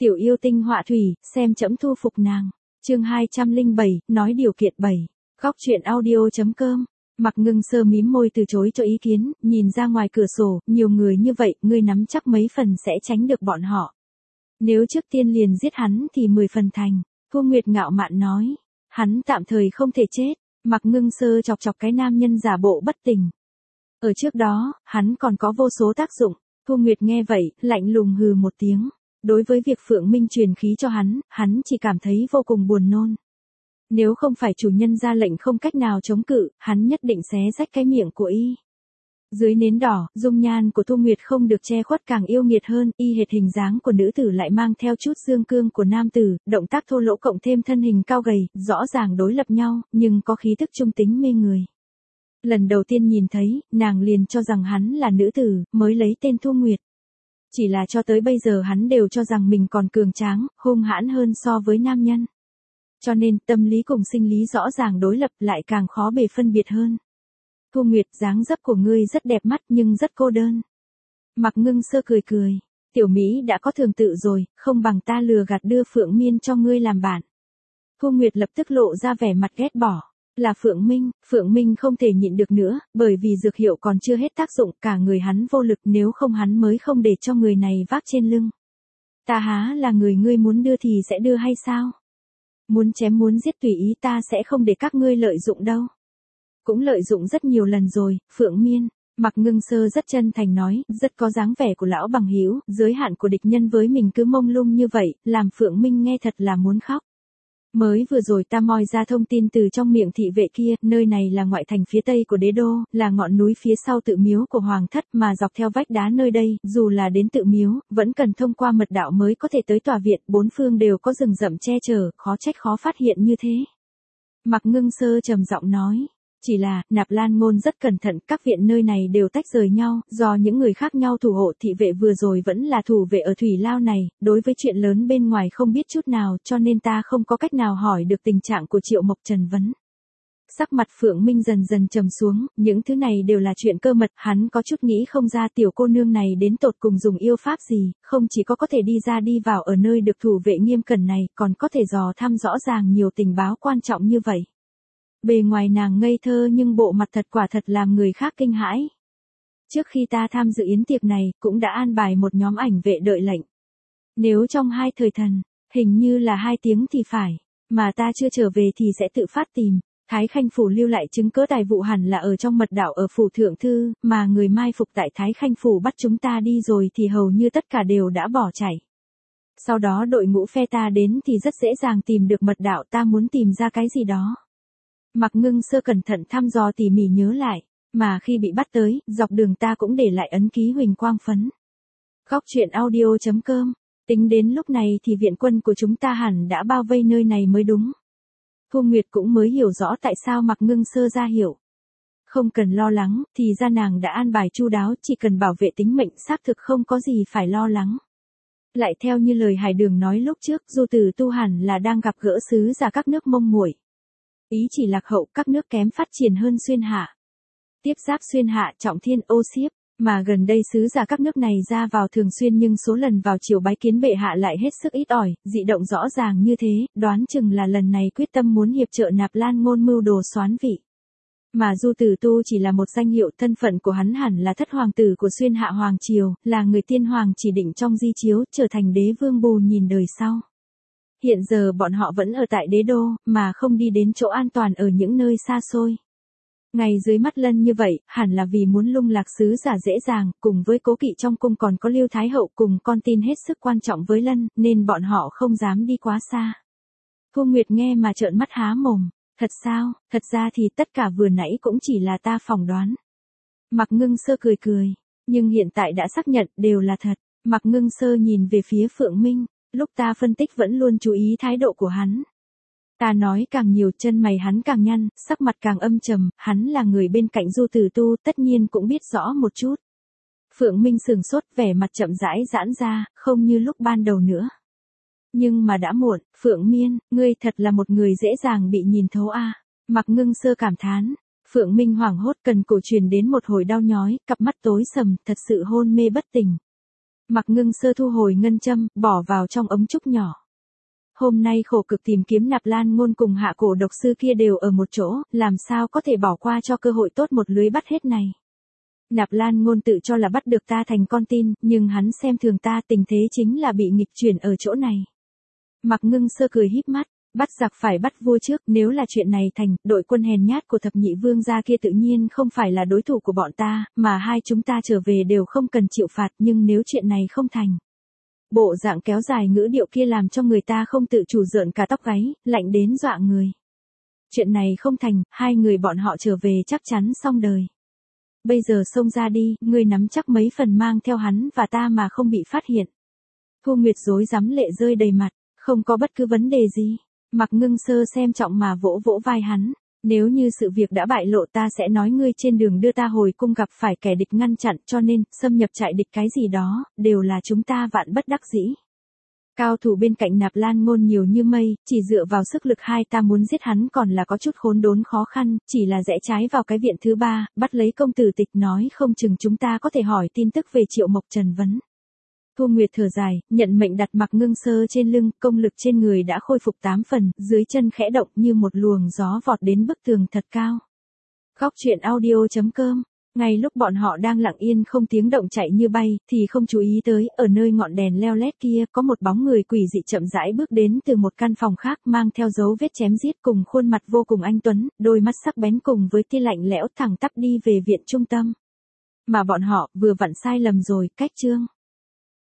Tiểu yêu tinh họa thủy, xem trẫm thu phục nàng. Chương 207, nói điều kiện 7. Góc truyện audio.com. Mặc Ngưng Sơ mím môi từ chối cho ý kiến, nhìn ra ngoài cửa sổ, nhiều người như vậy, ngươi nắm chắc mấy phần sẽ tránh được bọn họ. Nếu trước tiên liền giết hắn thì 10 phần thành. Thu Nguyệt ngạo mạn nói, hắn tạm thời không thể chết. Mặc Ngưng Sơ chọc chọc cái nam nhân giả bộ bất tình. Ở trước đó, hắn còn có vô số tác dụng. Thu Nguyệt nghe vậy, lạnh lùng hừ một tiếng. Đối với việc Phượng Minh truyền khí cho hắn chỉ cảm thấy vô cùng buồn nôn. Nếu không phải chủ nhân ra lệnh không cách nào chống cự, hắn nhất định xé rách cái miệng của y. Dưới nến đỏ, dung nhan của Thu Nguyệt không được che khuất càng yêu nghiệt hơn, y hệt hình dáng của nữ tử lại mang theo chút dương cương của nam tử, động tác thô lỗ cộng thêm thân hình cao gầy, rõ ràng đối lập nhau, nhưng có khí tức trung tính mê người. Lần đầu tiên nhìn thấy, nàng liền cho rằng hắn là nữ tử, mới lấy tên Thu Nguyệt. Chỉ là cho tới bây giờ hắn đều cho rằng mình còn cường tráng, hung hãn hơn so với nam nhân. Cho nên, tâm lý cùng sinh lý rõ ràng đối lập lại càng khó bề phân biệt hơn. Thu Nguyệt, dáng dấp của ngươi rất đẹp mắt nhưng rất cô đơn. Mặc Ngưng Sơ cười cười. Tiểu Mỹ đã có thường tự rồi, không bằng ta lừa gạt đưa Phượng Miên cho ngươi làm bạn. Thu Nguyệt lập tức lộ ra vẻ mặt ghét bỏ. Là Phượng Minh không thể nhịn được nữa, bởi vì dược hiệu còn chưa hết tác dụng, cả người hắn vô lực, nếu không hắn mới không để cho người này vác trên lưng. Ta há là người ngươi muốn đưa thì sẽ đưa hay sao? Muốn chém muốn giết tùy ý, ta sẽ không để các ngươi lợi dụng đâu. Cũng lợi dụng rất nhiều lần rồi, Phượng Miên. Mặc Ngưng Sơ rất chân thành nói, rất có dáng vẻ của lão bằng hữu, giới hạn của địch nhân với mình cứ mông lung như vậy, làm Phượng Minh nghe thật là muốn khóc. Mới vừa rồi ta moi ra thông tin từ trong miệng thị vệ kia, nơi này là ngoại thành phía tây của đế đô, là ngọn núi phía sau tự miếu của Hoàng thất, mà dọc theo vách đá nơi đây, dù là đến tự miếu, vẫn cần thông qua mật đạo mới có thể tới tòa viện, bốn phương đều có rừng rậm che chở, khó trách khó phát hiện như thế. Mặc Ngưng Sơ trầm giọng nói. Chỉ là, Nạp Lan Ngôn rất cẩn thận, các viện nơi này đều tách rời nhau, do những người khác nhau thủ hộ, thị vệ vừa rồi vẫn là thủ vệ ở thủy lao này, đối với chuyện lớn bên ngoài không biết chút nào, cho nên ta không có cách nào hỏi được tình trạng của Triệu Mộc Trần vấn. Sắc mặt Phượng Minh dần dần trầm xuống, những thứ này đều là chuyện cơ mật, hắn có chút nghĩ không ra tiểu cô nương này đến tột cùng dùng yêu pháp gì, không chỉ có thể đi ra đi vào ở nơi được thủ vệ nghiêm cẩn này, còn có thể dò thăm rõ ràng nhiều tình báo quan trọng như vậy. Bề ngoài nàng ngây thơ nhưng bộ mặt thật quả thật làm người khác kinh hãi. Trước khi ta tham dự yến tiệc này, cũng đã an bài một nhóm ảnh vệ đợi lệnh. Nếu trong 2 thời thần, hình như là 2 tiếng thì phải, mà ta chưa trở về thì sẽ tự phát tìm. Thái Khanh Phủ lưu lại chứng cớ tài vụ hẳn là ở trong mật đạo ở Phủ Thượng Thư, mà người mai phục tại Thái Khanh Phủ bắt chúng ta đi rồi thì hầu như tất cả đều đã bỏ chạy. Sau đó đội ngũ phe ta đến thì rất dễ dàng tìm được mật đạo, ta muốn tìm ra cái gì đó. Mặc Ngưng Sơ cẩn thận thăm dò tỉ mỉ nhớ lại, mà khi bị bắt tới, dọc đường ta cũng để lại ấn ký huỳnh quang phấn. Góc truyện audio.com. Tính đến lúc này thì viện quân của chúng ta hẳn đã bao vây nơi này mới đúng. Thu Nguyệt cũng mới hiểu rõ tại sao Mặc Ngưng Sơ ra hiểu. Không cần lo lắng, thì ra nàng đã an bài chu đáo, chỉ cần bảo vệ tính mệnh xác thực không có gì phải lo lắng. Lại theo như lời Hải Đường nói lúc trước, Du Tử Tu hẳn là đang gặp gỡ sứ giả các nước Mông Muội. Ý chỉ lạc hậu, các nước kém phát triển hơn Xuyên Hạ. Tiếp giáp Xuyên Hạ, Trọng Thiên, Ô Xiếp, mà gần đây sứ giả các nước này ra vào thường xuyên nhưng số lần vào triều bái kiến bệ hạ lại hết sức ít ỏi, dị động rõ ràng như thế, đoán chừng là lần này quyết tâm muốn hiệp trợ Nạp Lan Ngôn mưu đồ soán vị. Mà Du Tử Tu chỉ là một danh hiệu, thân phận của hắn hẳn là thất hoàng tử của Xuyên Hạ Hoàng Triều, là người tiên hoàng chỉ định trong di chiếu, trở thành đế vương bù nhìn đời sau. Hiện giờ bọn họ vẫn ở tại đế đô, mà không đi đến chỗ an toàn ở những nơi xa xôi. Ngay dưới mắt Lân như vậy, hẳn là vì muốn lung lạc sứ giả dễ dàng, cùng với cố kỵ trong cung còn có Lưu Thái Hậu cùng con tin hết sức quan trọng với Lân, nên bọn họ không dám đi quá xa. Thu Nguyệt nghe mà trợn mắt há mồm, thật sao, thật ra thì tất cả vừa nãy cũng chỉ là ta phỏng đoán. Mặc Ngưng Sơ cười cười, nhưng hiện tại đã xác nhận đều là thật. Mặc Ngưng Sơ nhìn về phía Phượng Minh. Lúc ta phân tích vẫn luôn chú ý thái độ của hắn. Ta nói càng nhiều chân mày hắn càng nhăn, sắc mặt càng âm trầm, hắn là người bên cạnh Du Tử Tu tất nhiên cũng biết rõ một chút. Phượng Minh sừng sốt, vẻ mặt chậm rãi giãn ra, không như lúc ban đầu nữa. Nhưng mà đã muộn, Phượng Miên, ngươi thật là một người dễ dàng bị nhìn thấu a. Mặc Ngưng Sơ cảm thán. Phượng Minh hoảng hốt, cần cổ truyền đến một hồi đau nhói, cặp mắt tối sầm, thật sự hôn mê bất tỉnh. Mạc Ngưng Sơ thu hồi ngân châm, bỏ vào trong ống trúc nhỏ. Hôm nay khổ cực tìm kiếm Nạp Lan Ngôn cùng Hạ Cổ độc sư kia đều ở một chỗ, làm sao có thể bỏ qua cho cơ hội tốt một lưới bắt hết này. Nạp Lan Ngôn tự cho là bắt được ta thành con tin, nhưng hắn xem thường ta, tình thế chính là bị nghịch chuyển ở chỗ này. Mạc Ngưng Sơ cười híp mắt, bắt giặc phải bắt vua trước, nếu là chuyện này thành, đội quân hèn nhát của thập nhị vương gia kia tự nhiên không phải là đối thủ của bọn ta, mà hai chúng ta trở về đều không cần chịu phạt, nhưng nếu chuyện này không thành. Bộ dạng kéo dài ngữ điệu kia làm cho người ta không tự chủ rợn cả tóc gáy, lạnh đến dọa người. Chuyện này không thành, hai người bọn họ trở về chắc chắn xong đời. Bây giờ xông ra đi, ngươi nắm chắc mấy phần mang theo hắn và ta mà không bị phát hiện. Thu Nguyệt rối rắm lệ rơi đầy mặt, không có bất cứ vấn đề gì. Mạc Ngưng Sơ xem trọng mà vỗ vỗ vai hắn. Nếu như sự việc đã bại lộ ta sẽ nói ngươi trên đường đưa ta hồi cung gặp phải kẻ địch ngăn chặn, cho nên, xâm nhập trại địch cái gì đó, đều là chúng ta vạn bất đắc dĩ. Cao thủ bên cạnh Nạp Lan Ngôn nhiều như mây, chỉ dựa vào sức lực hai ta muốn giết hắn còn là có chút khốn đốn khó khăn, chỉ là rẽ trái vào cái viện thứ ba, bắt lấy công tử Tịch nói không chừng chúng ta có thể hỏi tin tức về Triệu Mộc Trần vấn. Thu Nguyệt thở dài, nhận mệnh đặt Mạc Ngưng Sơ trên lưng, công lực trên người đã khôi phục 8 phần, dưới chân khẽ động như một luồng gió vọt đến bức tường thật cao. Góc truyện audio.com. Ngay lúc bọn họ đang lặng yên không tiếng động chạy như bay, thì không chú ý tới, ở nơi ngọn đèn leo lét kia, có một bóng người quỷ dị chậm rãi bước đến từ một căn phòng khác mang theo dấu vết chém giết cùng khuôn mặt vô cùng anh tuấn, đôi mắt sắc bén cùng với tia lạnh lẽo thẳng tắp đi về viện trung tâm. Mà bọn họ vừa vặn sai lầm rồi, cách chương.